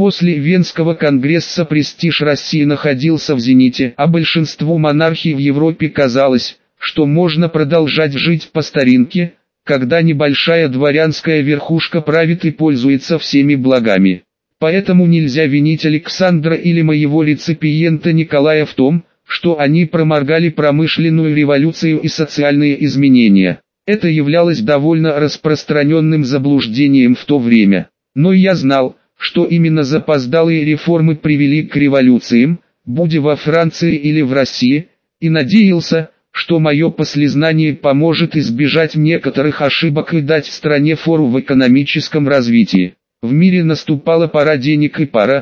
После Венского конгресса престиж России находился в зените, а большинству монархий в Европе казалось, что можно продолжать жить по старинке, когда небольшая дворянская верхушка правит и пользуется всеми благами. Поэтому нельзя винить Александра или моего реципиента Николая в том, что они проморгали промышленную революцию и социальные изменения. Это являлось довольно распространенным заблуждением в то время. Но я знал, что именно запоздалые реформы привели к революциям, будь во Франции или в России, и надеялся, что мое послезнание поможет избежать некоторых ошибок и дать стране фору в экономическом развитии. В мире наступала пора денег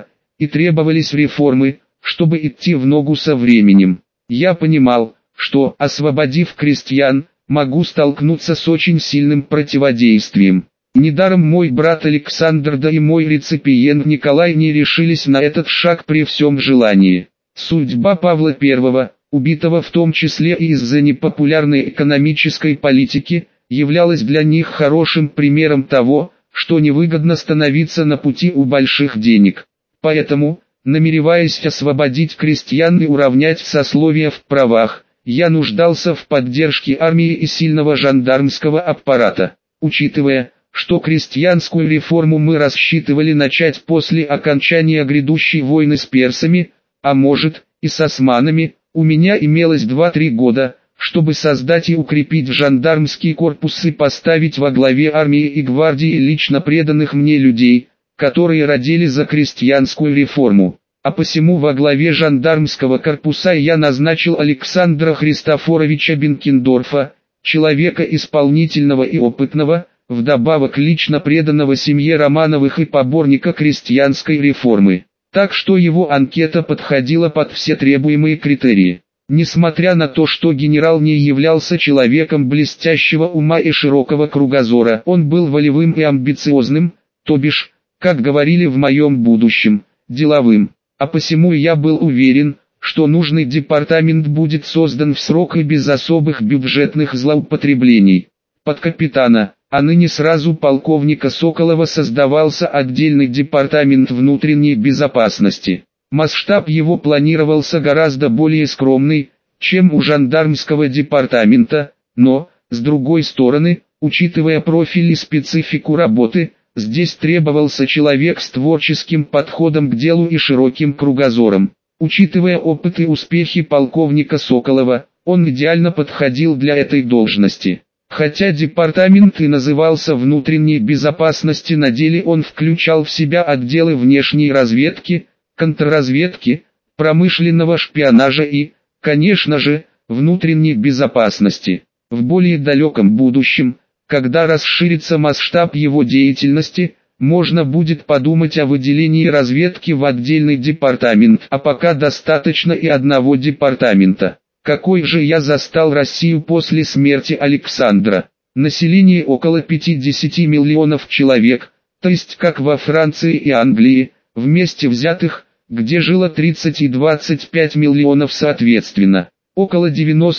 и требовались реформы, чтобы идти в ногу со временем. Я понимал, что, освободив крестьян, могу столкнуться с очень сильным противодействием. Недаром мой брат Александр да и мой реципиент Николай не решились на этот шаг при всем желании. Судьба Павла I, убитого в том числе и из-за непопулярной экономической политики, являлась для них хорошим примером того, что невыгодно становиться на пути у больших денег. Поэтому, намереваясь освободить крестьян и уравнять сословия в правах, я нуждался в поддержке армии и сильного жандармского аппарата. Учитывая, что крестьянскую реформу мы рассчитывали начать после окончания грядущей войны с персами, а может, и с османами, у меня имелось 2-3 года, чтобы создать и укрепить жандармский корпус и поставить во главе армии и гвардии лично преданных мне людей, которые родили за крестьянскую реформу. А посему во главе жандармского корпуса я назначил Александра Христофоровича Бенкендорфа, человека исполнительного и опытного, вдобавок лично преданного семье Романовых и поборника крестьянской реформы. Так что его анкета подходила под все требуемые критерии. Несмотря на то, что генерал не являлся человеком блестящего ума и широкого кругозора, он был волевым и амбициозным, то бишь, как говорили в моем будущем, деловым. А посему я был уверен, что нужный департамент будет создан в срок и без особых бюджетных злоупотреблений. Под капитана, а ныне сразу полковника Соколова создавался отдельный департамент внутренней безопасности. Масштаб его планировался гораздо более скромный, чем у жандармского департамента, но, с другой стороны, учитывая профиль и специфику работы, здесь требовался человек с творческим подходом к делу и широким кругозором. Учитывая опыт и успехи полковника Соколова, он идеально подходил для этой должности. Хотя департамент и назывался внутренней безопасности, на деле он включал в себя отделы внешней разведки, контрразведки, промышленного шпионажа и, конечно же, внутренней безопасности. В более далеком будущем, когда расширится масштаб его деятельности, можно будет подумать о выделении разведки в отдельный департамент, а пока достаточно и одного департамента. Какой же я застал Россию после смерти Александра? Население около 50 миллионов человек, то есть как во Франции и Англии, вместе взятых, где жило 30 и 25 миллионов соответственно. Около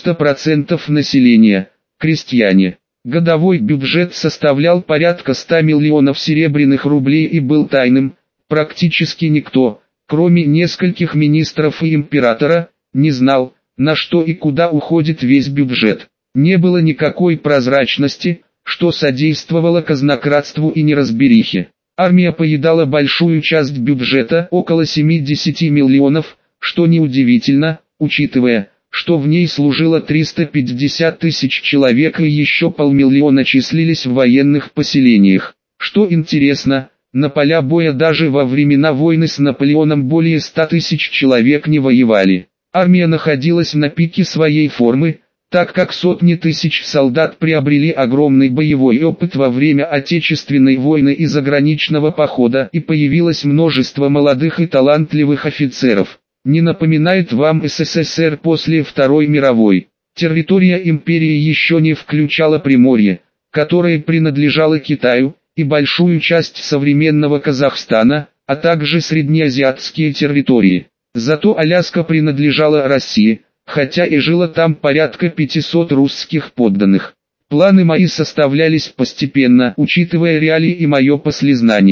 90% населения – крестьяне. Годовой бюджет составлял порядка 100 миллионов серебряных рублей и был тайным. Практически никто, кроме нескольких министров и императора, не знал, на что и куда уходит весь бюджет. Не было никакой прозрачности, что содействовало казнократству и неразберихе. Армия поедала большую часть бюджета, около 70 миллионов, что неудивительно, учитывая, что в ней служило 350 тысяч человек и еще 500 000 числились в военных поселениях. Что интересно, на поля боя даже во времена войны с Наполеоном более 100 тысяч человек не воевали. Армия находилась на пике своей формы, так как сотни тысяч солдат приобрели огромный боевой опыт во время Отечественной войны и заграничного похода, и появилось множество молодых и талантливых офицеров. Не напоминает вам СССР после Второй мировой? Территория империи еще не включала Приморье, которое принадлежало Китаю, и большую часть современного Казахстана, а также среднеазиатские территории. Зато Аляска принадлежала России, хотя и жило там порядка 500 русских подданных. Планы мои составлялись постепенно, учитывая реалии и мое послезнание.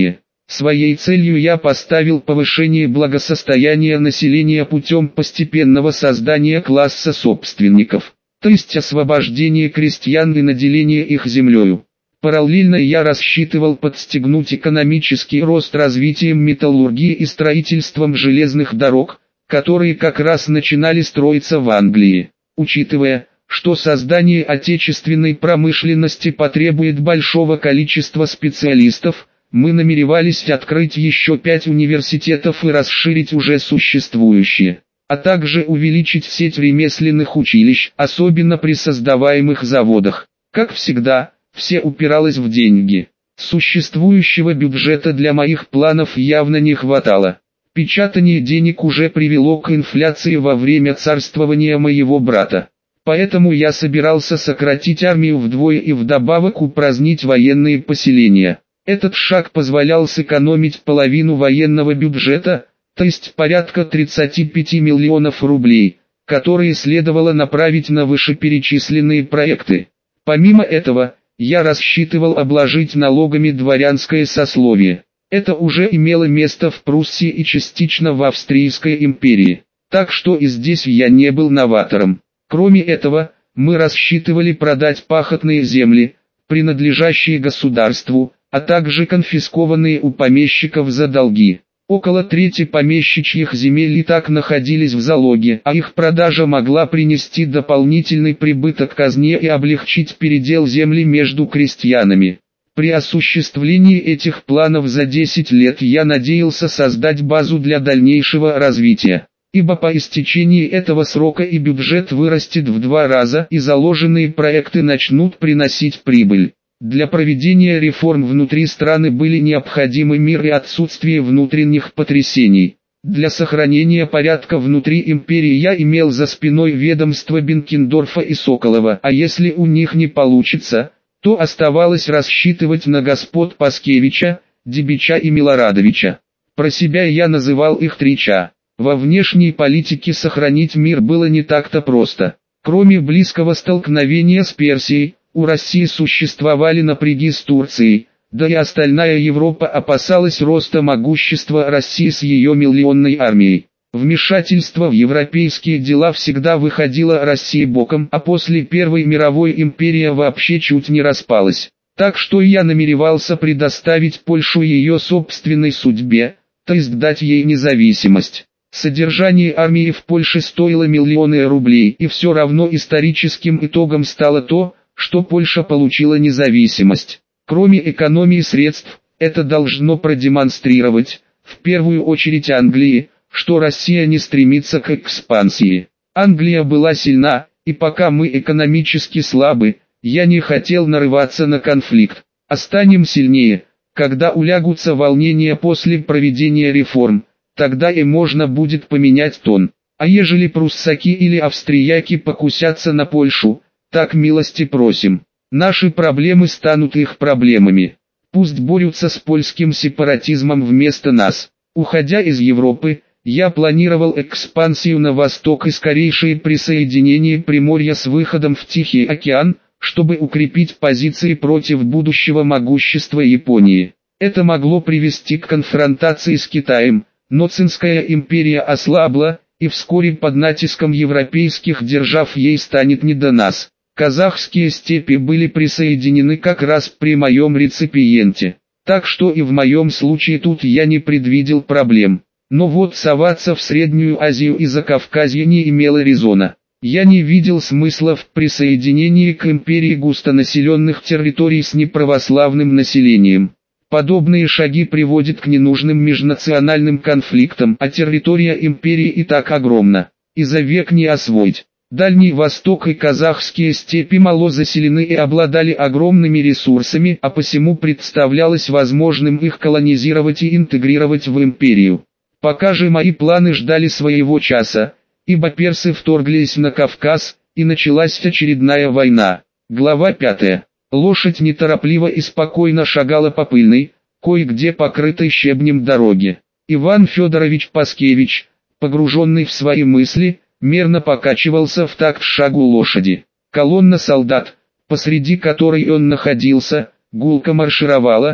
Своей целью я поставил повышение благосостояния населения путем постепенного создания класса собственников, то есть освобождение крестьян и наделение их землею. Параллельно я рассчитывал подстегнуть экономический рост развитием металлургии и строительством железных дорог, которые как раз начинали строиться в Англии. Учитывая, что создание отечественной промышленности потребует большого количества специалистов, мы намеревались открыть еще 5 университетов и расширить уже существующие, а также увеличить сеть ремесленных училищ, особенно при создаваемых заводах. Как всегда, все упиралось в деньги. Существующего бюджета для моих планов явно не хватало. Печатание денег уже привело к инфляции во время царствования моего брата. Поэтому я собирался сократить армию вдвое и вдобавок упразднить военные поселения. Этот шаг позволял сэкономить половину военного бюджета, то есть порядка 35 миллионов рублей, которые следовало направить на вышеперечисленные проекты. Помимо этого, я рассчитывал обложить налогами дворянское сословие. Это уже имело место в Пруссии и частично в Австрийской империи, так что и здесь я не был новатором. Кроме этого, мы рассчитывали продать пахотные земли, принадлежащие государству, а также конфискованные у помещиков за долги. Около трети помещичьих земель и так находились в залоге, а их продажа могла принести дополнительный прибыток казне и облегчить передел земли между крестьянами. При осуществлении этих планов за 10 лет я надеялся создать базу для дальнейшего развития, ибо по истечении этого срока и бюджет вырастет в 2 раза и заложенные проекты начнут приносить прибыль. Для проведения реформ внутри страны были необходимы мир и отсутствие внутренних потрясений. Для сохранения порядка внутри империи я имел за спиной ведомства Бенкендорфа и Соколова, а если у них не получится, то оставалось рассчитывать на господ Паскевича, Дебича и Милорадовича. Про себя я называл их 3Ч. Во внешней политике сохранить мир было не так-то просто. Кроме близкого столкновения с Персией, у России существовали напряги с Турцией, да и остальная Европа опасалась роста могущества России с ее миллионной армией. Вмешательство в европейские дела всегда выходило России боком, а после Первой мировой империя вообще чуть не распалась. Так что я намеревался предоставить Польшу ее собственной судьбе, то есть дать ей независимость. Содержание армии в Польше стоило миллионы рублей, и все равно историческим итогом стало то, что Польша получила независимость. Кроме экономии средств, это должно продемонстрировать, в первую очередь Англии, что Россия не стремится к экспансии. Англия была сильна, и пока мы экономически слабы, я не хотел нарываться на конфликт. А станем сильнее, когда улягутся волнения после проведения реформ, тогда и можно будет поменять тон. А ежели пруссаки или австрияки покусятся на Польшу, так милости просим. Наши проблемы станут их проблемами. Пусть борются с польским сепаратизмом вместо нас. Уходя из Европы, я планировал экспансию на восток и скорейшее присоединение Приморья с выходом в Тихий океан, чтобы укрепить позиции против будущего могущества Японии. Это могло привести к конфронтации с Китаем, но Цинская империя ослабла, и вскоре под натиском европейских держав ей станет не до нас. Казахские степи были присоединены как раз при моем реципиенте, так что и в моем случае тут я не предвидел проблем. Но вот соваться в Среднюю Азию и Закавказье не имело резона. Я не видел смысла в присоединении к империи густонаселенных территорий с неправославным населением. Подобные шаги приводят к ненужным межнациональным конфликтам, а территория империи и так огромна, и за век не освоить. Дальний Восток и казахские степи мало заселены и обладали огромными ресурсами, а посему представлялось возможным их колонизировать и интегрировать в империю. Пока же мои планы ждали своего часа, ибо персы вторглись на Кавказ, и началась очередная война. Глава 5. Лошадь неторопливо и спокойно шагала по пыльной, кое-где покрытой щебнем дороге. Иван Федорович Паскевич, погруженный в свои мысли, мерно покачивался в такт шагу лошади. Колонна солдат, посреди которой он находился, гулко маршировала,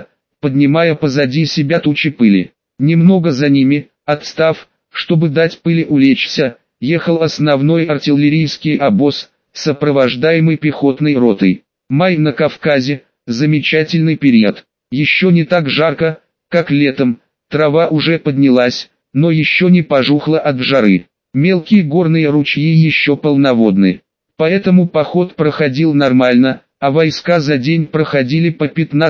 поднимая позади себя тучи пыли. Немного за ними, отстав, чтобы дать пыли улечься, ехал основной артиллерийский обоз, сопровождаемый пехотной ротой. Май на Кавказе – замечательный период. Еще не так жарко, как летом, трава уже поднялась, но еще не пожухла от жары. Мелкие горные ручьи еще полноводны. Поэтому поход проходил нормально, а войска за день проходили по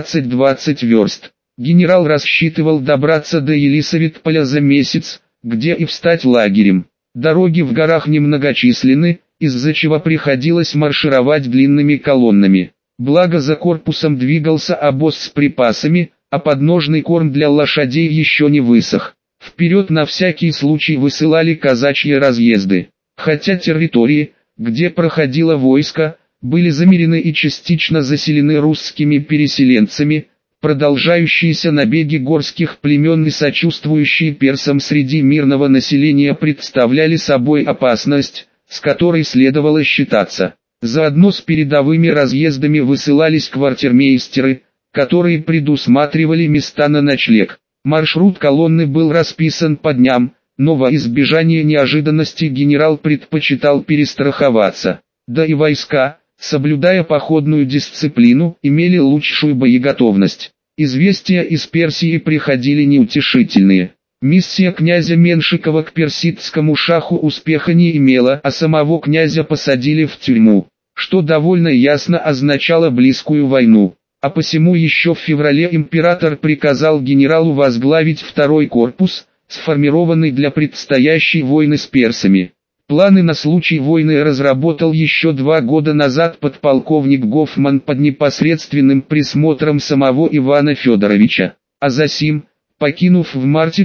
15-20 верст. Генерал рассчитывал добраться до Елисаветполя за месяц, где и встать лагерем. Дороги в горах немногочисленны, из-за чего приходилось маршировать длинными колоннами. Благо за корпусом двигался обоз с припасами, а подножный корм для лошадей еще не высох. Вперед на всякий случай высылали казачьи разъезды. Хотя территории, где проходило войско, были замерены и частично заселены русскими переселенцами, продолжающиеся набеги горских племен и сочувствующие персам среди мирного населения представляли собой опасность, с которой следовало считаться. Заодно с передовыми разъездами высылались квартирмейстеры, которые предусматривали места на ночлег. Маршрут колонны был расписан по дням, но во избежание неожиданностей генерал предпочитал перестраховаться. Да и войска, соблюдая походную дисциплину, имели лучшую боеготовность. Известия из Персии приходили неутешительные. Миссия князя Меншикова к персидскому шаху успеха не имела, а самого князя посадили в тюрьму, что довольно ясно означало близкую войну. А посему еще в феврале император приказал генералу возглавить второй корпус, сформированный для предстоящей войны с персами. Планы на случай войны разработал еще 2 года назад подполковник Гофман под непосредственным присмотром самого Ивана Федоровича. А засим, покинув в марте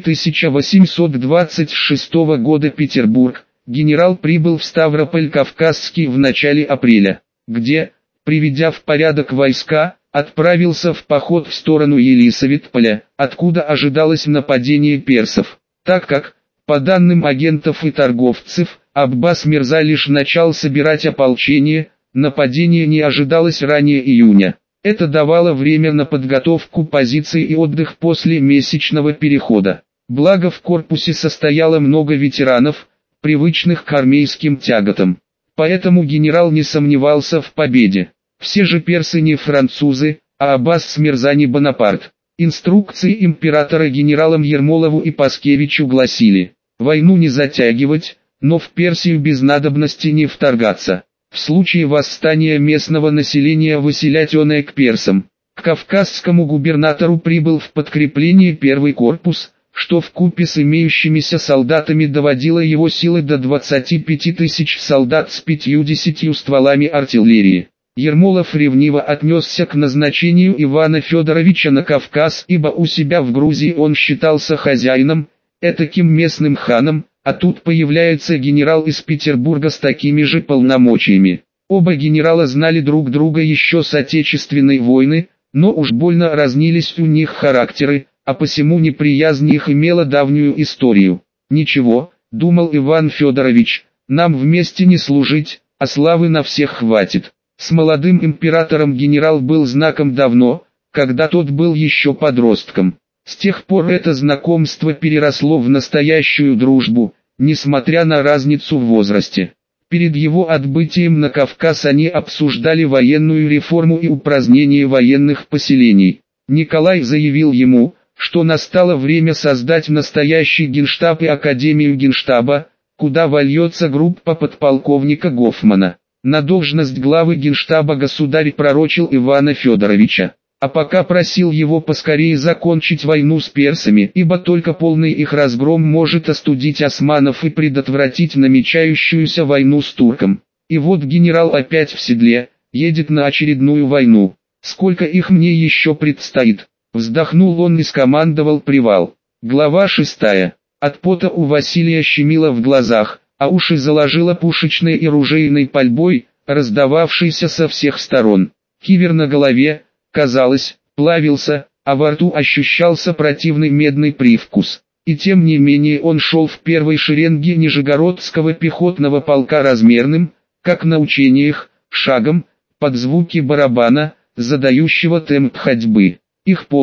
1826 года Петербург, генерал прибыл в Ставрополь-Кавказский в начале апреля, где, приведя в порядок войска, отправился в поход в сторону Елисаветполя, откуда ожидалось нападение персов, так как, по данным агентов и торговцев, Аббас Мирза лишь начал собирать ополчение, нападение не ожидалось ранее июня. Это давало время на подготовку позиций и отдых после месячного перехода. Благо в корпусе состояло много ветеранов, привычных к армейским тяготам. Поэтому генерал не сомневался в победе. Все же персы не французы, а Аббас Мирза не Бонапарт. Инструкции императора генералам Ермолову и Паскевичу гласили: войну не затягивать, но в Персию без надобности не вторгаться. В случае восстания местного населения выселять оное к персам. К кавказскому губернатору прибыл в подкрепление первый корпус, что вкупе с имеющимися солдатами доводило его силы до 25 тысяч солдат с 50 стволами артиллерии. Ермолов ревниво отнесся к назначению Ивана Федоровича на Кавказ, ибо у себя в Грузии он считался хозяином, этаким местным ханом, а тут появляется генерал из Петербурга с такими же полномочиями. Оба генерала знали друг друга еще с Отечественной войны, но уж больно разнились у них характеры, а посему неприязнь их имела давнюю историю. «Ничего», — думал Иван Федорович, — «нам вместе не служить, а славы на всех хватит». С молодым императором генерал был знаком давно, когда тот был еще подростком. С тех пор это знакомство переросло в настоящую дружбу, несмотря на разницу в возрасте. Перед его отбытием на Кавказ они обсуждали военную реформу и упразднение военных поселений. Николай заявил ему, что настало время создать настоящий генштаб и академию генштаба, куда вольется группа подполковника Гофмана. На должность главы генштаба государь пророчил Ивана Федоровича, а пока просил его поскорее закончить войну с персами, ибо только полный их разгром может остудить османов и предотвратить намечающуюся войну с турком. И вот генерал опять в седле, едет на очередную войну. Сколько их мне еще предстоит? Вздохнул он и скомандовал привал. Глава 6. От пота у Василия щемило в глазах, а уши заложило пушечной и ружейной пальбой, раздававшейся со всех сторон. Кивер на голове, казалось, плавился, а во рту ощущался противный медный привкус. И тем не менее он шел в первой шеренге Нижегородского пехотного полка размерным, как на учениях, шагом, под звуки барабана, задающего темп ходьбы. Их полк,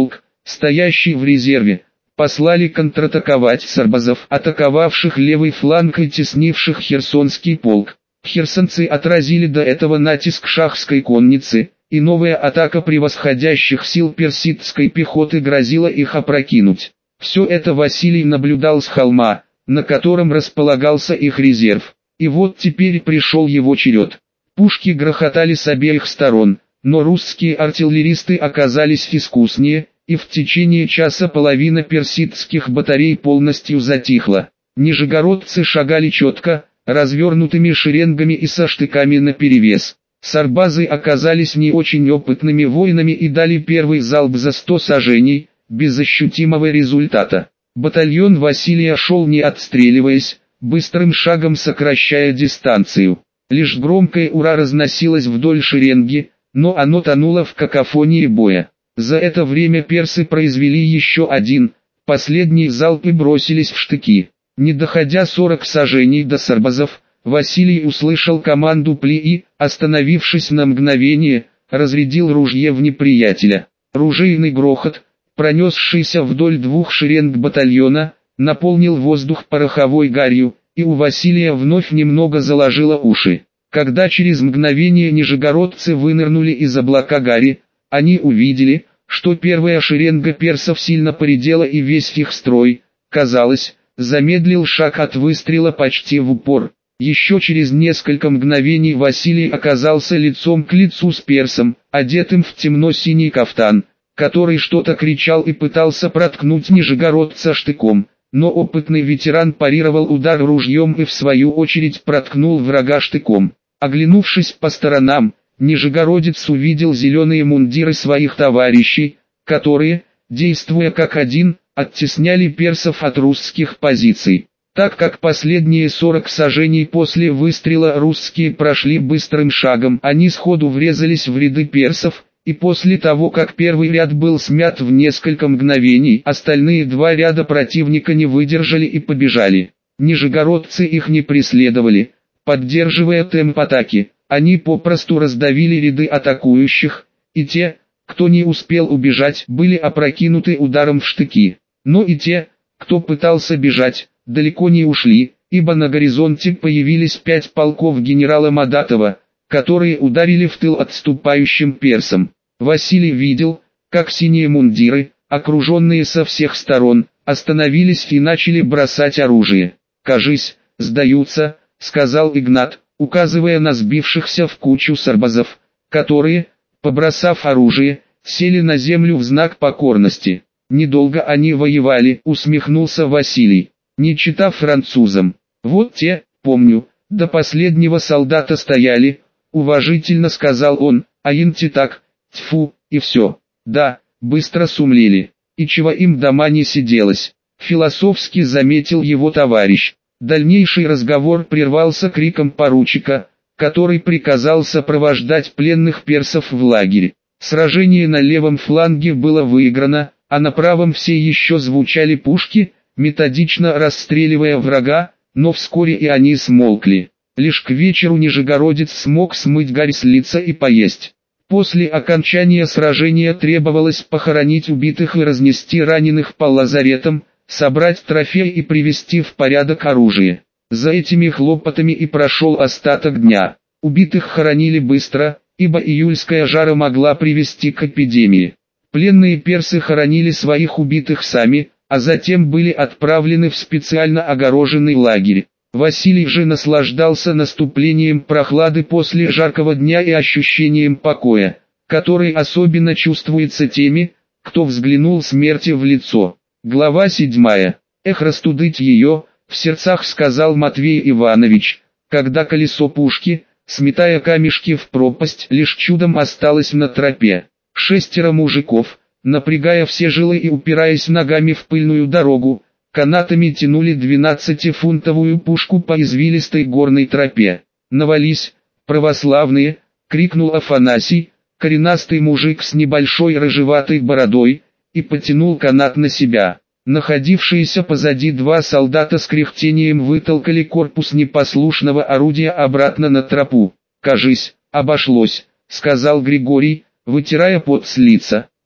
стоящий в резерве, послали контратаковать сарбазов, атаковавших левый фланг и теснивших Херсонский полк. Херсонцы отразили до этого натиск шахской конницы, и новая атака превосходящих сил персидской пехоты грозила их опрокинуть. Все это Василий наблюдал с холма, на котором располагался их резерв. И вот теперь пришел его черед. Пушки грохотали с обеих сторон, но русские артиллеристы оказались искуснее, и в течение часа половина персидских батарей полностью затихла. Нижегородцы шагали четко, развернутыми шеренгами и со штыками наперевес. Сарбазы оказались не очень опытными воинами и дали первый залп за 100 саженей, без ощутимого результата. Батальон Василия шел не отстреливаясь, быстрым шагом сокращая дистанцию. Лишь громкое «Ура» разносилось вдоль шеренги, но оно тонуло в какофонии боя. За это время персы произвели еще один, последний залп и бросились в штыки. Не доходя 40 саженей до сарбазов, Василий услышал команду «Пли» и, остановившись на мгновение, разрядил ружье в неприятеля. Ружейный грохот, пронесшийся вдоль двух шеренг батальона, наполнил воздух пороховой гарью, и у Василия вновь немного заложило уши. Когда через мгновение нижегородцы вынырнули из облака гари, они увидели, что первая шеренга персов сильно поредела и весь их строй, казалось, замедлил шаг от выстрела почти в упор. Еще через несколько мгновений Василий оказался лицом к лицу с персом, одетым в темно-синий кафтан, который что-то кричал и пытался проткнуть нижегородца штыком, но опытный ветеран парировал удар ружьем и в свою очередь проткнул врага штыком. Оглянувшись по сторонам, нижегородец увидел зеленые мундиры своих товарищей, которые, действуя как один, оттесняли персов от русских позиций. Так как последние 40 саженей после выстрела русские прошли быстрым шагом, они сходу врезались в ряды персов, и после того как первый ряд был смят в несколько мгновений, остальные два ряда противника не выдержали и побежали. Нижегородцы их не преследовали, поддерживая темп атаки, они попросту раздавили ряды атакующих, и те, кто не успел убежать, были опрокинуты ударом в штыки. Но и те, кто пытался бежать, далеко не ушли, ибо на горизонте появились 5 полков генерала Мадатова, которые ударили в тыл отступающим персам. Василий видел, как синие мундиры, окруженные со всех сторон, остановились и начали бросать оружие. «Кажись, сдаются», — сказал Игнат, указывая на сбившихся в кучу сарбазов, которые, побросав оружие, сели на землю в знак покорности. «Недолго они воевали», — усмехнулся Василий, не чита французам. «Вот те, помню, до последнего солдата стояли», — уважительно сказал он, «а инти так, тьфу, и все. Да, быстро сумлели, и чего им дома не сиделось», — философски заметил его товарищ. Дальнейший разговор прервался криком поручика, который приказал сопровождать пленных персов в лагерь. Сражение на левом фланге было выиграно, а на правом все еще звучали пушки, методично расстреливая врага, но вскоре и они смолкли. Лишь к вечеру нижегородец смог смыть гарь с лица и поесть. После окончания сражения требовалось похоронить убитых и разнести раненых по лазаретам, собрать трофеи и привести в порядок оружие. За этими хлопотами и прошел остаток дня. Убитых хоронили быстро, ибо июльская жара могла привести к эпидемии. Пленные персы хоронили своих убитых сами, а затем были отправлены в специально огороженный лагерь. Василий же наслаждался наступлением прохлады после жаркого дня и ощущением покоя, который особенно чувствуется теми, кто взглянул смерти в лицо. Глава 7. «Эх, растудыть ее», — в сердцах сказал Матвей Иванович, когда колесо пушки, сметая камешки в пропасть, лишь чудом осталось на тропе. 6 мужиков, напрягая все жилы и упираясь ногами в пыльную дорогу, канатами тянули 12-фунтовую пушку по извилистой горной тропе. «Навались, православные!» — крикнул Афанасий, коренастый мужик с небольшой рыжеватой бородой, и потянул канат на себя. Находившиеся позади два солдата с кряхтением вытолкали корпус непослушного орудия обратно на тропу. «Кажись, обошлось», — сказал Григорий, вытирая пот с лица.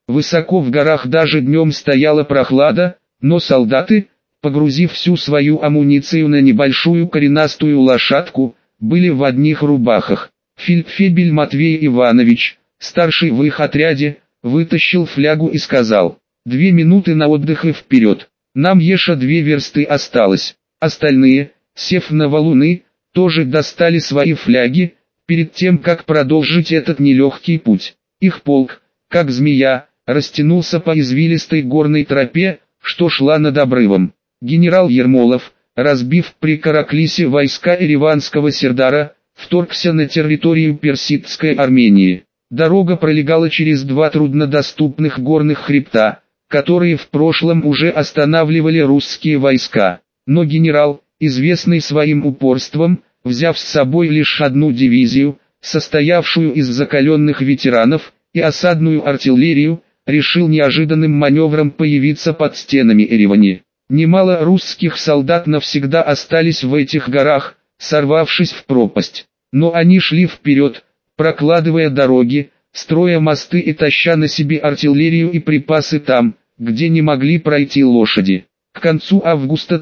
Высоко в горах даже днем стояла прохлада, но солдаты, погрузив всю свою амуницию на небольшую коренастую лошадку, были в одних рубахах. Фельдфебель Матвей Иванович, старший в их отряде, вытащил флягу и сказал: «2 минуты на отдых и вперед. Нам еще 2 версты осталось». Остальные, сев на валуны, тоже достали свои фляги, перед тем как продолжить этот нелегкий путь. Их полк, как змея, растянулся по извилистой горной тропе, что шла над обрывом. Генерал Ермолов, разбив при Караклисе войска ереванского Сердара, вторгся на территорию персидской Армении. Дорога пролегала через 2 труднодоступных горных хребта, которые в прошлом уже останавливали русские войска. Но генерал, известный своим упорством, взяв с собой лишь 1 дивизию, состоявшую из закаленных ветеранов, и осадную артиллерию, решил неожиданным маневром появиться под стенами Еревани. Немало русских солдат навсегда остались в этих горах, сорвавшись в пропасть. Но они шли вперед, прокладывая дороги, строя мосты и таща на себе артиллерию и припасы там, где не могли пройти лошади. К концу августа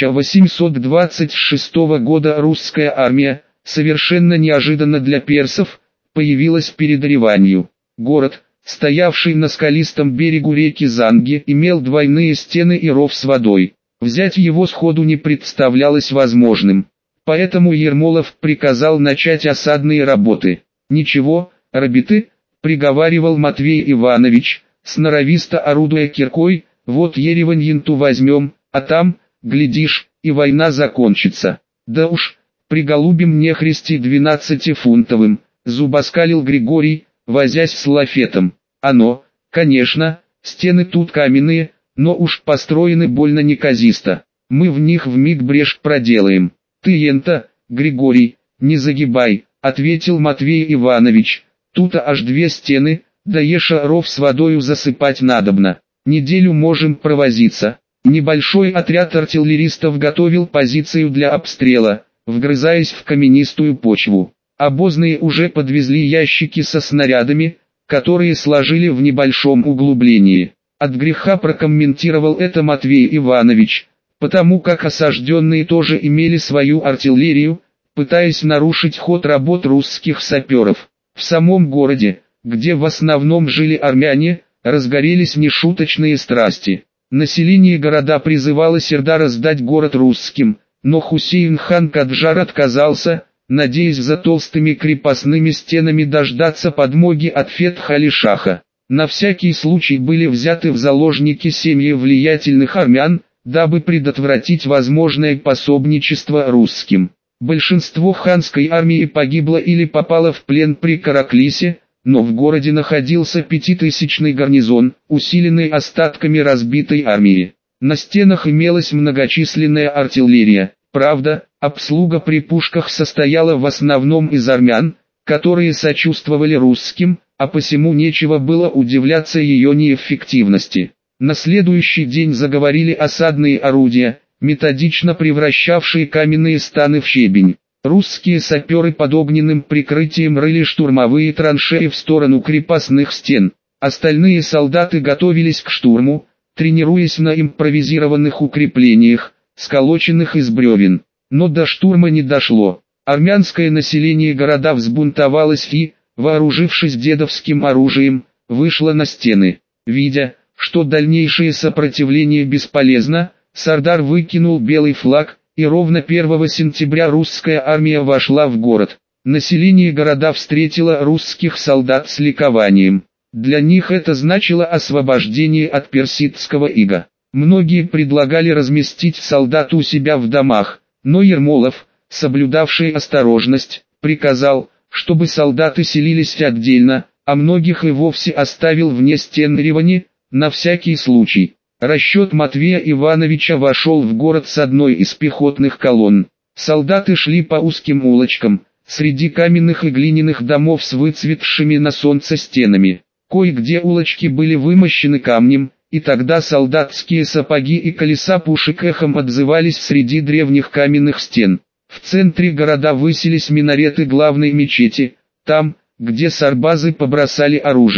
1826 года русская армия, совершенно неожиданно для персов, появилась перед Ереванью. Город, стоявший на скалистом берегу реки Занги, имел двойные стены и ров с водой. Взять его сходу не представлялось возможным. Поэтому Ермолов приказал начать осадные работы. «Ничего, рабиты», — приговаривал Матвей Иванович, сноровисто орудуя киркой, «вот Еревань-янту возьмем, а там, глядишь, и война закончится». «Да уж, приголубим нехристи 12-фунтовым», — зубоскалил Григорий, возясь с лафетом. «Оно, конечно, стены тут каменные, но уж построены больно неказисто. Мы в них вмиг брешь проделаем». «Ты, ента, Григорий, не загибай», — ответил Матвей Иванович. «Тут аж 2 стены, да еша ров с водою засыпать надобно. Неделю можем провозиться». Небольшой отряд артиллеристов готовил позицию для обстрела, вгрызаясь в каменистую почву. Обозные уже подвезли ящики со снарядами, которые сложили в небольшом углублении. От греха прокомментировал это Матвей Иванович, потому как осажденные тоже имели свою артиллерию, пытаясь нарушить ход работ русских саперов. В самом городе, где в основном жили армяне, разгорелись нешуточные страсти. Население города призывало Сердара сдать город русским, но Хусейн-хан Каджар отказался, надеясь за толстыми крепостными стенами дождаться подмоги от Фетх-Али-Шаха. На всякий случай были взяты в заложники семьи влиятельных армян, дабы предотвратить возможное пособничество русским. Большинство ханской армии погибло или попало в плен при Караклисе, но в городе находился 5000-ный гарнизон, усиленный остатками разбитой армии. На стенах имелась многочисленная артиллерия. Правда, обслуга при пушках состояла в основном из армян, которые сочувствовали русским, а посему нечего было удивляться ее неэффективности. На следующий день заговорили осадные орудия, методично превращавшие каменные станы в щебень. Русские саперы под огненным прикрытием рыли штурмовые траншеи в сторону крепостных стен. Остальные солдаты готовились к штурму, тренируясь на импровизированных укреплениях, сколоченных из бревен. Но до штурма не дошло. Армянское население города взбунтовалось и, вооружившись дедовским оружием, вышло на стены. Видя, что дальнейшее сопротивление бесполезно, Сардар выкинул белый флаг, и ровно 1 сентября русская армия вошла в город. Население города встретило русских солдат с ликованием. Для них это значило освобождение от персидского ига. Многие предлагали разместить солдат у себя в домах, но Ермолов, соблюдавший осторожность, приказал, чтобы солдаты селились отдельно, а многих и вовсе оставил вне стен Еревани, на всякий случай. Расчет Матвея Ивановича вошел в город с одной из пехотных колонн. Солдаты шли по узким улочкам, среди каменных и глиняных домов с выцветшими на солнце стенами. Кое-где улочки были вымощены камнем, и тогда солдатские сапоги и колеса пушек эхом отзывались среди древних каменных стен. В центре города высились минареты главной мечети, там, где сарбазы побросали оружие.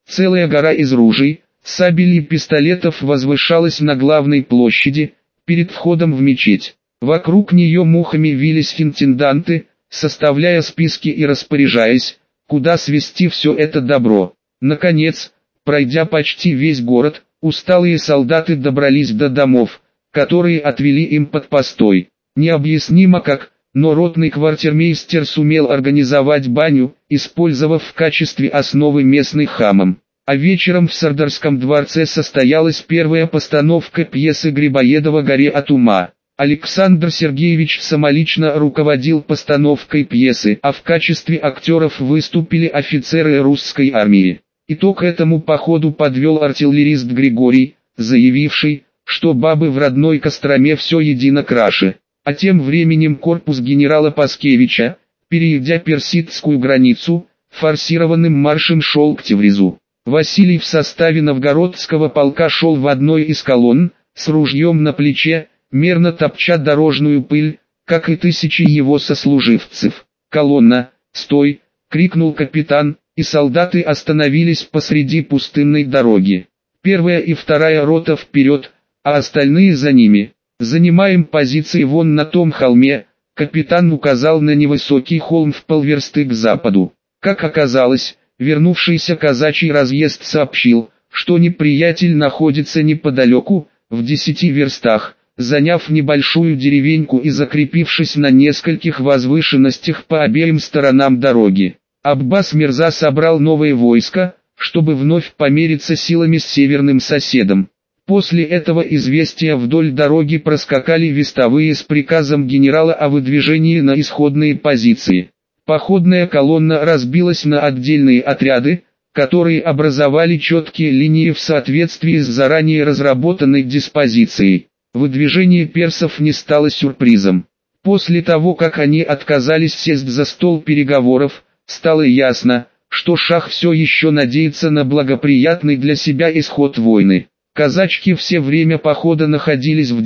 Целая гора из ружей, сабель и пистолетов возвышалась на главной площади, перед входом в мечеть. Вокруг нее мухами вились интенданты, составляя списки и распоряжаясь, куда свести все это добро. Наконец, пройдя почти весь город, усталые солдаты добрались до домов, которые отвели им под постой. Необъяснимо как, но ротный квартирмейстер сумел организовать баню, использовав в качестве основы местный хамам. А вечером в Сардарском дворце состоялась первая постановка пьесы Грибоедова «Горе от ума». Александр Сергеевич самолично руководил постановкой пьесы, а в качестве актеров выступили офицеры русской армии. Итог этому походу подвел артиллерист Григорий, заявивший, что бабы в родной Костроме все едино краше. А тем временем корпус генерала Паскевича, перейдя персидскую границу, форсированным маршем шел к Тевризу. Василий в составе новгородского полка шел в одной из колонн, с ружьем на плече, мерно топча дорожную пыль, как и тысячи его сослуживцев. «Колонна, стой!» — крикнул капитан, и солдаты остановились посреди пустынной дороги. Первая и вторая рота вперед, а остальные за ними. «Занимаем позиции вон на том холме», — капитан указал на невысокий холм в полверсты к западу. Как оказалось, вернувшийся казачий разъезд сообщил, что неприятель находится неподалеку, в 10 верстах, заняв небольшую деревеньку и закрепившись на нескольких возвышенностях по обеим сторонам дороги. Аббас Мирза собрал новые войска, чтобы вновь помериться силами с северным соседом. После этого известия вдоль дороги проскакали вестовые с приказом генерала о выдвижении на исходные позиции. Походная колонна разбилась на отдельные отряды, которые образовали четкие линии в соответствии с заранее разработанной диспозицией. Выдвижение персов не стало сюрпризом. После того, как они отказались сесть за стол переговоров, стало ясно, что шах все еще надеется на благоприятный для себя исход войны. Казачки все время похода находились в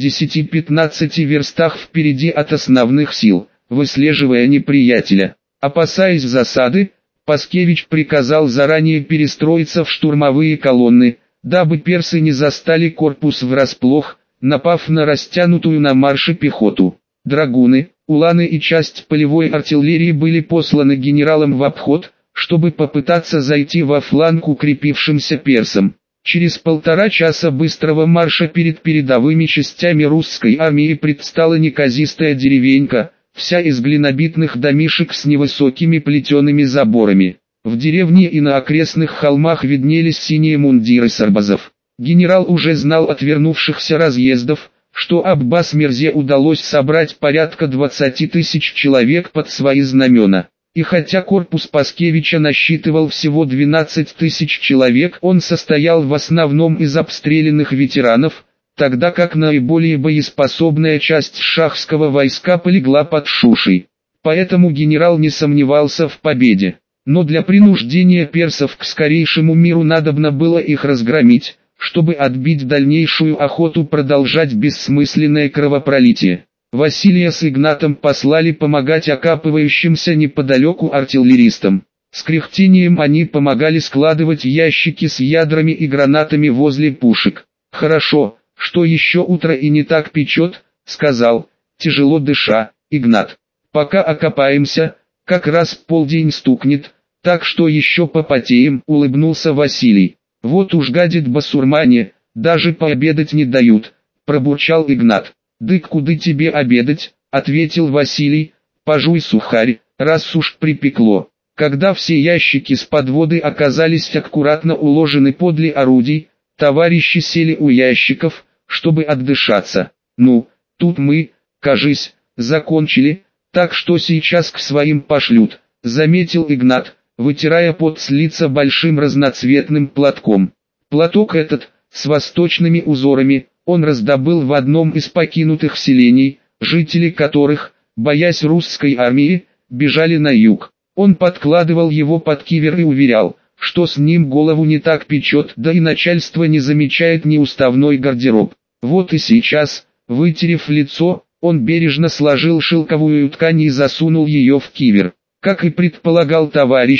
10-15 верстах впереди от основных сил, выслеживая неприятеля. Опасаясь засады, Паскевич приказал заранее перестроиться в штурмовые колонны, дабы персы не застали корпус врасплох, напав на растянутую на марше пехоту. Драгуны, уланы и часть полевой артиллерии были посланы генералом в обход, чтобы попытаться зайти во фланг укрепившимся персам. Через 1,5 часа быстрого марша перед передовыми частями русской армии предстала неказистая деревенька, вся из глинобитных домишек с невысокими плетеными заборами. В деревне и на окрестных холмах виднелись синие мундиры сарбазов. Генерал уже знал от вернувшихся разъездов, что Аббас Мирзе удалось собрать порядка 20 тысяч человек под свои знамена. И хотя корпус Паскевича насчитывал всего 12 тысяч человек, он состоял в основном из обстрелянных ветеранов, тогда как наиболее боеспособная часть шахского войска полегла под Шушей. Поэтому генерал не сомневался в победе. Но для принуждения персов к скорейшему миру надобно было их разгромить, чтобы отбить дальнейшую охоту продолжать бессмысленное кровопролитие. Василия с Игнатом послали помогать окапывающимся неподалеку артиллеристам. С кряхтением они помогали складывать ящики с ядрами и гранатами возле пушек. «Хорошо, что еще утро и не так печет», — сказал, тяжело дыша, Игнат. «Пока окопаемся, как раз полдень стукнет, так что еще попотеем», — улыбнулся Василий. «Вот уж гадит басурмане, даже пообедать не дают», — пробурчал Игнат. «Дык куды тебе обедать?» — ответил Василий, «пожуй сухарь, раз уж припекло». Когда все ящики с подводы оказались аккуратно уложены подле орудий, товарищи сели у ящиков, чтобы отдышаться. «Ну, тут мы, кажись, закончили, так что сейчас к своим пошлют», — заметил Игнат, вытирая пот с лица большим разноцветным платком. Платок этот, с восточными узорами, он раздобыл в одном из покинутых селений, жители которых, боясь русской армии, бежали на юг. Он подкладывал его под кивер и уверял, что с ним голову не так печет, да и начальство не замечает неуставной гардероб. Вот и сейчас, вытерев лицо, он бережно сложил шелковую ткань и засунул ее в кивер. Как и предполагал товарищ,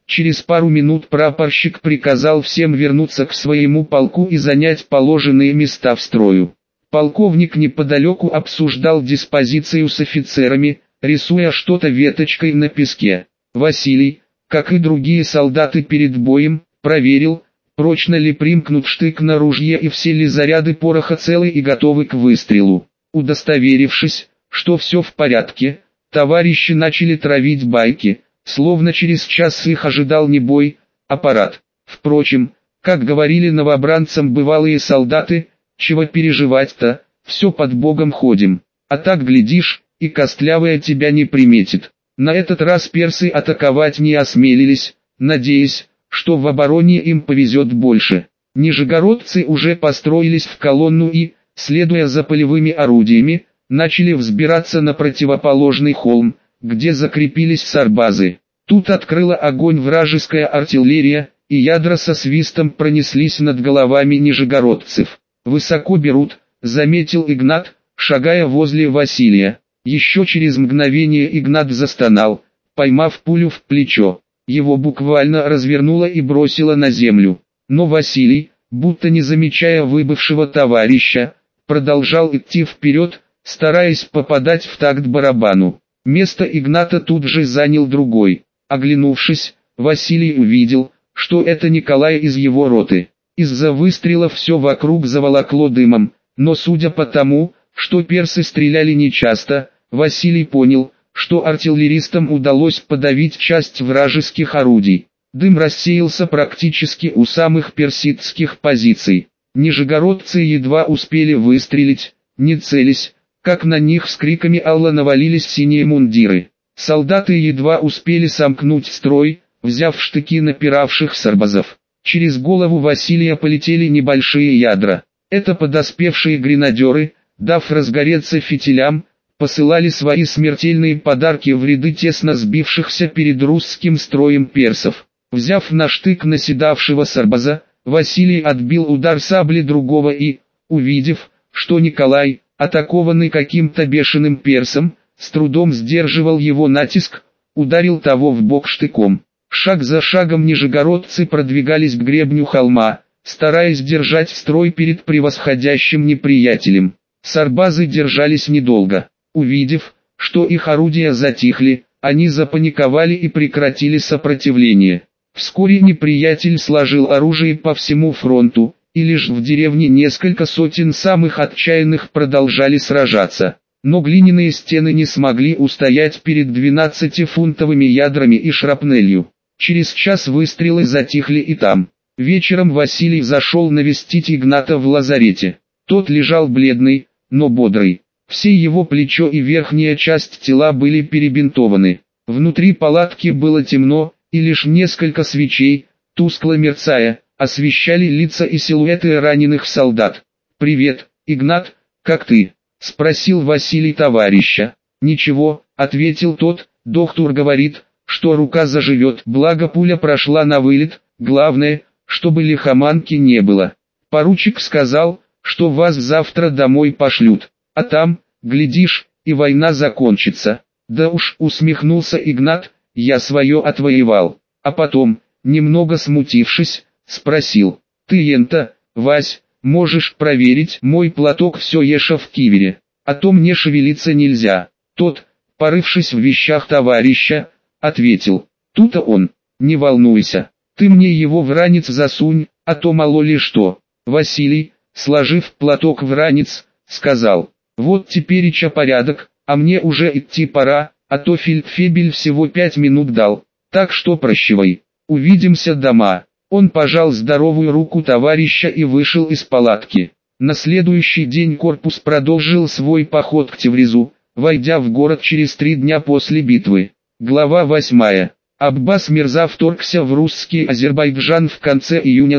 Через пару минут прапорщик приказал всем вернуться к своему полку и занять положенные места в строю. Полковник неподалеку обсуждал диспозицию с офицерами, рисуя что-то веточкой на песке. Василий, как и другие солдаты перед боем, проверил, прочно ли примкнут штык на ружье и все ли заряды пороха целы и готовы к выстрелу. Удостоверившись, что все в порядке, товарищи начали травить байки, словно через час их ожидал не бой, а парад. Впрочем, как говорили новобранцам бывалые солдаты, чего переживать-то, все под Богом ходим, а так глядишь, и костлявая тебя не приметит. На этот раз персы атаковать не осмелились, надеясь, что в обороне им повезет больше. Нижегородцы уже построились в колонну и, следуя за полевыми орудиями, начали взбираться на противоположный холм, где закрепились сарбазы. Тут открыла огонь вражеская артиллерия, и ядра со свистом пронеслись над головами нижегородцев. «Высоко берут», — заметил Игнат, шагая возле Василия. Еще через мгновение Игнат застонал, поймав пулю в плечо. Его буквально развернуло и бросило на землю. Но Василий, будто не замечая выбывшего товарища, продолжал идти вперед, стараясь попадать в такт барабану. Место Игната тут же занял другой. Оглянувшись, Василий увидел, что это Николай из его роты. Из-за выстрела все вокруг заволокло дымом, но судя по тому, что персы стреляли нечасто, Василий понял, что артиллеристам удалось подавить часть вражеских орудий. Дым рассеялся практически у самых персидских позиций. Нижегородцы едва успели выстрелить, не целясь, как на них с криками «Алла» навалились синие мундиры. Солдаты едва успели сомкнуть строй, взяв штыки напиравших сарбазов. Через голову Василия полетели небольшие ядра. Это подоспевшие гренадеры, дав разгореться фитилям, посылали свои смертельные подарки в ряды тесно сбившихся перед русским строем персов. Взяв на штык наседавшего сарбаза, Василий отбил удар сабли другого и, увидев, что Николай, атакованный каким-то бешеным персом, с трудом сдерживал его натиск, ударил того в бок штыком. Шаг за шагом нижегородцы продвигались к гребню холма, стараясь держать строй перед превосходящим неприятелем. Сарбазы держались недолго. Увидев, что их орудия затихли, они запаниковали и прекратили сопротивление. Вскоре неприятель сложил оружие по всему фронту, и лишь в деревне несколько сотен самых отчаянных продолжали сражаться. Но глиняные стены не смогли устоять перед 12-фунтовыми ядрами и шрапнелью. Через час выстрелы затихли и там. Вечером Василий зашел навестить Игната в лазарете. Тот лежал бледный, но бодрый. Все его плечо и верхняя часть тела были перебинтованы. Внутри палатки было темно, и лишь несколько свечей, тускло мерцая, освещали лица и силуэты раненых солдат. «Привет, Игнат, как ты?» — спросил Василий товарища. «Ничего», — ответил тот, — «доктор говорит, что рука заживет, благо пуля прошла на вылет, главное, чтобы лихоманки не было. Поручик сказал, что вас завтра домой пошлют, а там, глядишь, и война закончится». «Да уж», — усмехнулся Игнат, — «я свое отвоевал». А потом, немного смутившись, спросил: «Ты ента, Вась, можешь проверить мой платок все еша в кивере, а то мне шевелиться нельзя». Тот, порывшись в вещах товарища, ответил: «Тут-то он, не волнуйся, ты мне его в ранец засунь, а то мало ли что». Василий, сложив платок в ранец, сказал: «Вот тепереча порядок, а мне уже идти пора, а то фельдфебель всего 5 минут дал, так что прощавай, увидимся дома». Он пожал здоровую руку товарища и вышел из палатки. На следующий день корпус продолжил свой поход к Тевризу, войдя в город через 3 дня после битвы. Глава 8. Аббас Мирза вторгся в русский Азербайджан в конце июня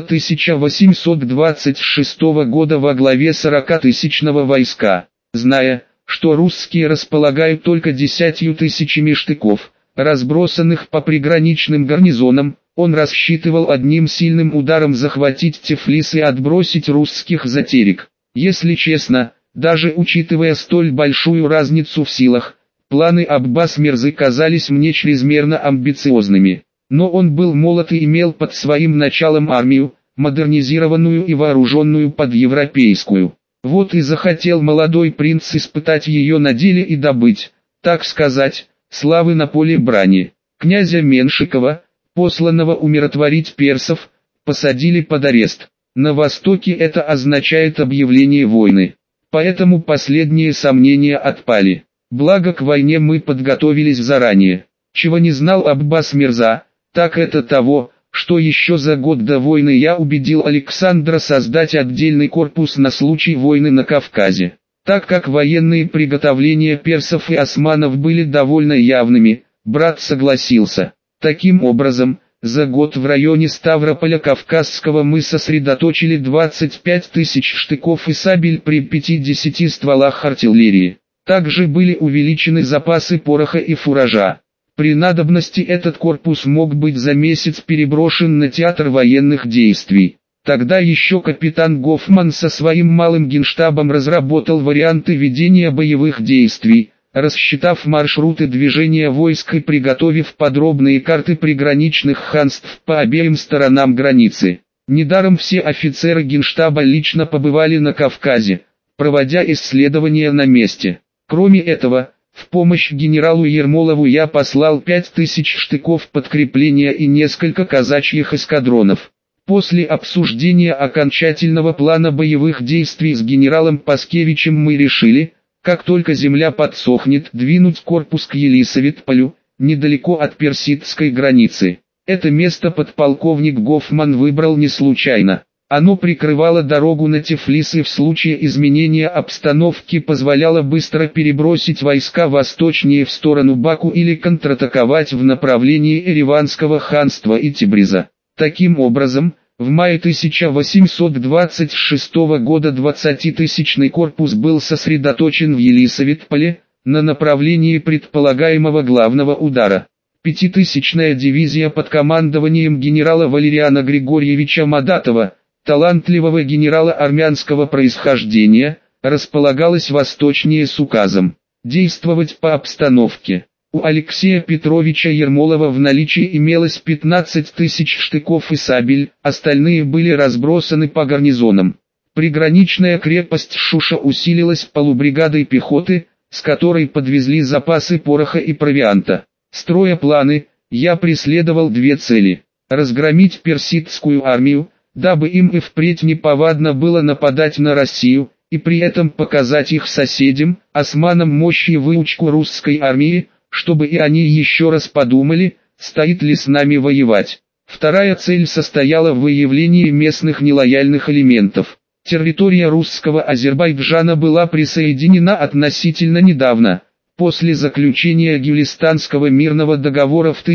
1826 года во главе 40-тысячного войска. Зная, что русские располагают только 10 тысячами штыков, разбросанных по приграничным гарнизонам, он рассчитывал одним сильным ударом захватить Тифлис и отбросить русских затерек. Если честно, даже учитывая столь большую разницу в силах, планы Аббас Мирзы казались мне чрезмерно амбициозными. Но он был молод и имел под своим началом армию, модернизированную и вооруженную под европейскую. Вот и захотел молодой принц испытать ее на деле и добыть, так сказать, славы на поле брани. Князя Меншикова, посланного умиротворить персов, посадили под арест. На Востоке это означает объявление войны. Поэтому последние сомнения отпали. Благо к войне мы подготовились заранее. Чего не знал Аббас Мирза, так это того, что еще за год до войны я убедил Александра создать отдельный корпус на случай войны на Кавказе. Так как военные приготовления персов и османов были довольно явными, брат согласился. Таким образом, за год в районе Ставрополя Кавказского мы сосредоточили 25 тысяч штыков и сабель при 50 стволах артиллерии. Также были увеличены запасы пороха и фуража. При надобности этот корпус мог быть за месяц переброшен на театр военных действий. Тогда еще капитан Гофман со своим малым генштабом разработал варианты ведения боевых действий, рассчитав маршруты движения войск и приготовив подробные карты приграничных ханств по обеим сторонам границы. Недаром все офицеры генштаба лично побывали на Кавказе, проводя исследования на месте. Кроме этого, в помощь генералу Ермолову я послал 5000 штыков подкрепления и несколько казачьих эскадронов. После обсуждения окончательного плана боевых действий с генералом Паскевичем мы решили, как только земля подсохнет, двинуть корпус к Елисаветполю, недалеко от персидской границы. Это место подполковник Гофман выбрал не случайно. Оно прикрывало дорогу на Тифлис и в случае изменения обстановки позволяло быстро перебросить войска восточнее в сторону Баку или контратаковать в направлении Ереванского ханства и Тебриза. Таким образом, в мае 1826 года 20-тысячный корпус был сосредоточен в Елисаветполе, на направлении предполагаемого главного удара. 5000-я дивизия под командованием генерала Валериана Григорьевича Мадатова, талантливого генерала армянского происхождения, располагалась восточнее с указом действовать по обстановке. У Алексея Петровича Ермолова в наличии имелось 15 тысяч штыков и сабель, остальные были разбросаны по гарнизонам. Приграничная крепость Шуша усилилась полубригадой пехоты, с которой подвезли запасы пороха и провианта. Строя планы, я преследовал две цели: разгромить персидскую армию, дабы им и впредь неповадно было нападать на Россию, и при этом показать их соседям, османам, мощь и выучку русской армии, чтобы и они еще раз подумали, стоит ли с нами воевать. Вторая цель состояла в выявлении местных нелояльных элементов. Территория русского Азербайджана была присоединена относительно недавно, после заключения Гюлистанского мирного договора в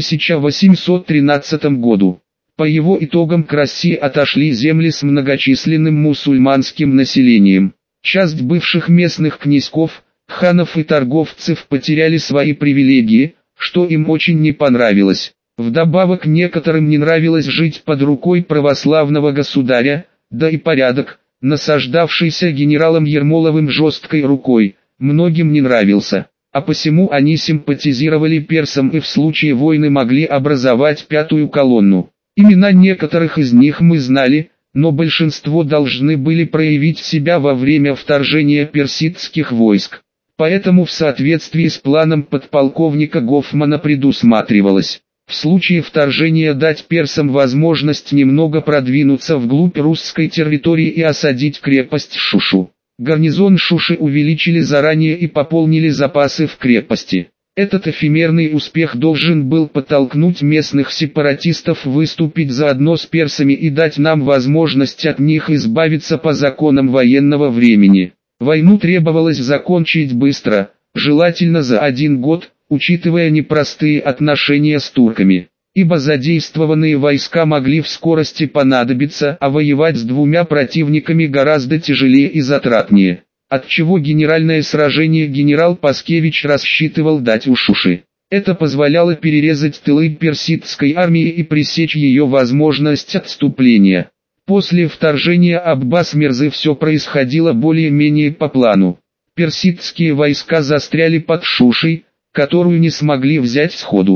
1813 году. По его итогам к России отошли земли с многочисленным мусульманским населением. Часть бывших местных князьков, ханов и торговцев потеряли свои привилегии, что им очень не понравилось. Вдобавок некоторым не нравилось жить под рукой православного государя, да и порядок, насаждавшийся генералом Ермоловым жесткой рукой, многим не нравился. А посему они симпатизировали персам и в случае войны могли образовать пятую колонну. Имена некоторых из них мы знали, но большинство должны были проявить себя во время вторжения персидских войск. Поэтому в соответствии с планом подполковника Гофмана предусматривалось, в случае вторжения дать персам возможность немного продвинуться вглубь русской территории и осадить крепость Шушу. Гарнизон Шуши увеличили заранее и пополнили запасы в крепости. Этот эфемерный успех должен был подтолкнуть местных сепаратистов выступить заодно с персами и дать нам возможность от них избавиться по законам военного времени. Войну требовалось закончить быстро, желательно за 1 год, учитывая непростые отношения с турками. Ибо задействованные войска могли в скорости понадобиться, а воевать с двумя противниками гораздо тяжелее и затратнее. Отчего генеральное сражение генерал Паскевич рассчитывал дать у Шуши. Это позволяло перерезать тылы персидской армии и пресечь ее возможность отступления. После вторжения Аббас Мирзы все происходило более-менее по плану. Персидские войска застряли под Шушей, которую не смогли взять сходу.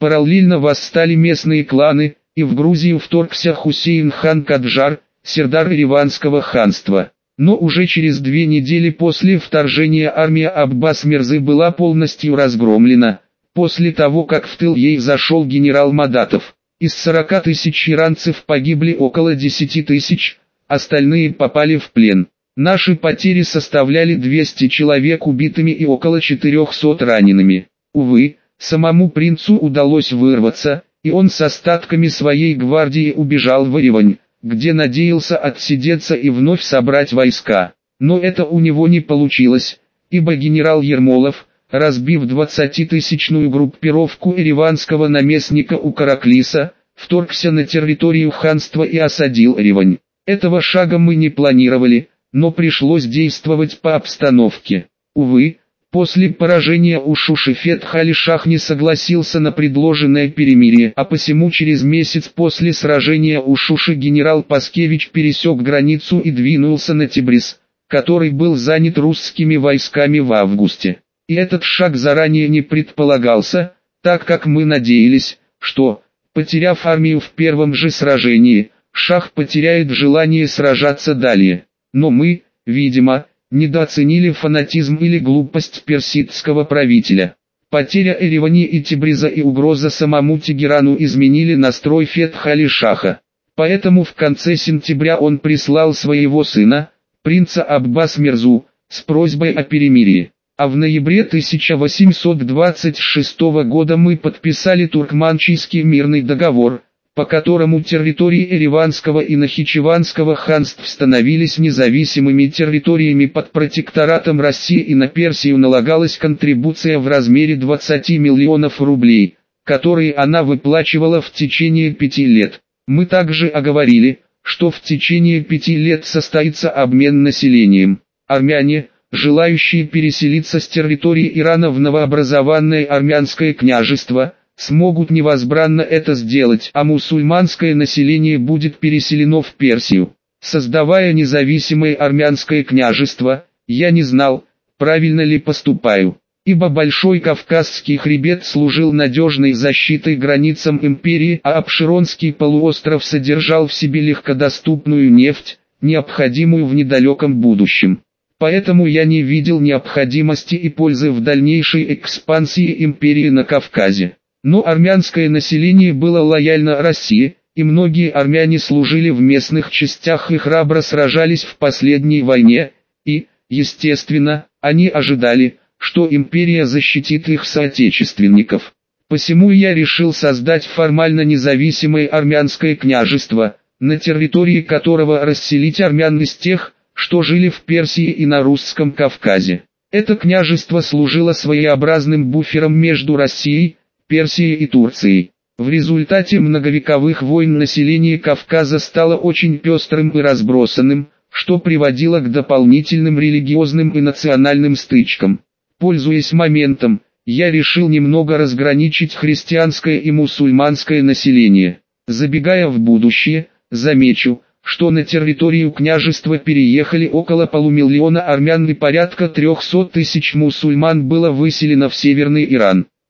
Параллельно восстали местные кланы, и в Грузию вторгся Хусейн-хан Каджар, сердар Ереванского ханства. Но уже через 2 недели после вторжения армия Аббас Мирзы была полностью разгромлена, после того как в тыл ей зашел генерал Мадатов. Из 40 тысяч иранцев погибли около 10 тысяч, остальные попали в плен. Наши потери составляли 200 человек убитыми и около 400 ранеными. Увы, самому принцу удалось вырваться, и он с остатками своей гвардии убежал в Еревань, где надеялся отсидеться и вновь собрать войска. Но это у него не получилось, ибо генерал Ермолов, разбив 20-тысячную группировку ереванского наместника Укараклиса, вторгся на территорию ханства и осадил Еревань. Этого шага мы не планировали, но пришлось действовать по обстановке. Увы, после поражения у Шуши Фетх-Али Шах не согласился на предложенное перемирие, а посему через месяц после сражения у Шуши генерал Паскевич пересек границу и двинулся на Тебриз, который был занят русскими войсками в августе. И этот шаг заранее не предполагался, так как мы надеялись, что, потеряв армию в первом же сражении, Шах потеряет желание сражаться далее. Но мы, видимо, недооценили фанатизм или глупость персидского правителя. Потеря Еревани и Тебриза и угроза самому Тегерану изменили настрой Фетх-Али Шаха. Поэтому в конце сентября он прислал своего сына, принца Аббас Мирзу, с просьбой о перемирии. А в ноябре 1826 года мы подписали Туркманчийский мирный договор, по которому территории Ереванского и Нахичеванского ханств становились независимыми территориями под протекторатом России, и на Персию налагалась контрибуция в размере 20 миллионов рублей, которые она выплачивала в течение 5 лет. Мы также оговорили, что в течение 5 лет состоится обмен населением. Армяне, желающие переселиться с территории Ирана в новообразованное армянское княжество, смогут невозбранно это сделать, а мусульманское население будет переселено в Персию. Создавая независимое армянское княжество, я не знал, правильно ли поступаю, ибо Большой Кавказский хребет служил надежной защитой границам империи, а Абшеронский полуостров содержал в себе легкодоступную нефть, необходимую в недалеком будущем. Поэтому я не видел необходимости и пользы в дальнейшей экспансии империи на Кавказе. Но армянское население было лояльно России, и многие армяне служили в местных частях и храбро сражались в последней войне, и, естественно, они ожидали, что империя защитит их соотечественников. Посему я решил создать формально независимое армянское княжество, на территории которого расселить армян из тех, что жили в Персии и на Русском Кавказе. Это княжество служило своеобразным буфером между Россией, Персией и Турцией. В результате многовековых войн население Кавказа стало очень пестрым и разбросанным, что приводило к дополнительным религиозным и национальным стычкам. Пользуясь моментом, я решил немного разграничить христианское и мусульманское население. Забегая в будущее, замечу, что на территорию княжества переехали около полумиллиона армян и порядка 300 тысяч мусульман было выселено в Северный Иран.